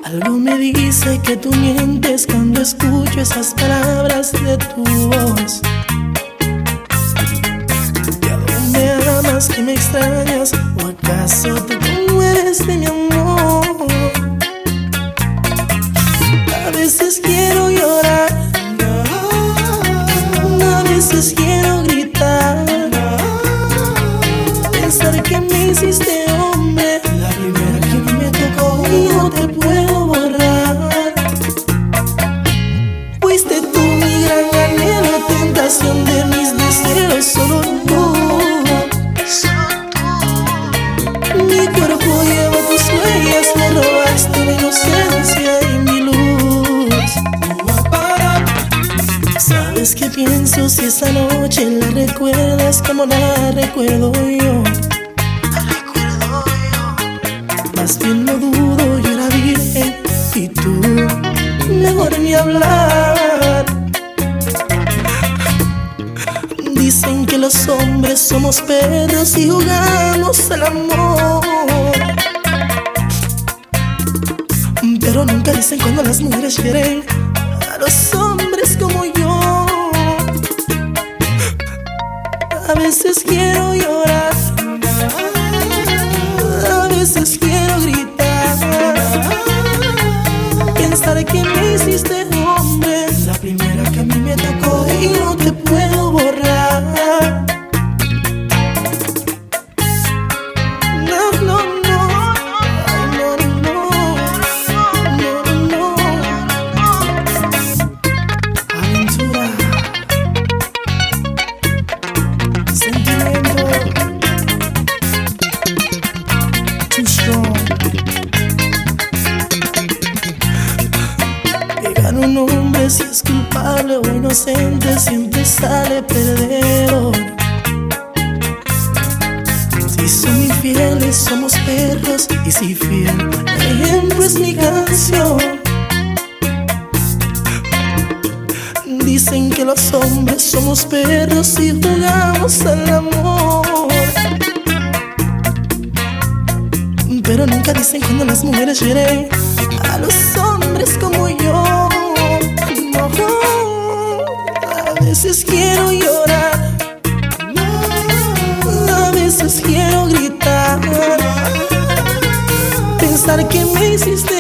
Algo me dice que tú mientes cuando escucho esas palabras de tu voz. ¿Y aún me amas, que me extrañas? ¿O acaso tú mueres de mi amor? A veces quiero llorar, a veces quiero gritar, pensar que me hiciste hombre, la primera que me tocó y no te puedo borrar. Fuiste tú mi gran anhelo, tentación de mis deseos, solo tú. Mi cuerpo lleva tus huellas, me robaste la inocencia y mi luz. ¿Sabes qué pienso si esa noche la recuerdas como la recuerdo yo? Más bien no dudo, yo era virgen y tú mejor ni hablar. Dicen que los hombres somos perros y jugamos al amor, pero nunca dicen cuando las mujeres quieren a los hombres como yo. A veces quiero llorar, a veces quiero gritar, pensar que me hiciste hombre, la primera que a mí me tocó y no te puedo borrar. No, no, no, no, no, no, no. Aventura, sentimiento, too strong. Llegar un hombre si es culpable o inocente siempre sale perdedor. Si son infieles somos perros y si fiel, el ejemplo es mi canción. Dicen que los hombres somos perros y jugamos al amor, pero nunca dicen cuando las mujeres hieren a los hombres como yo. No, a veces quiero llorar, a veces quiero gritar, pensar que me hiciste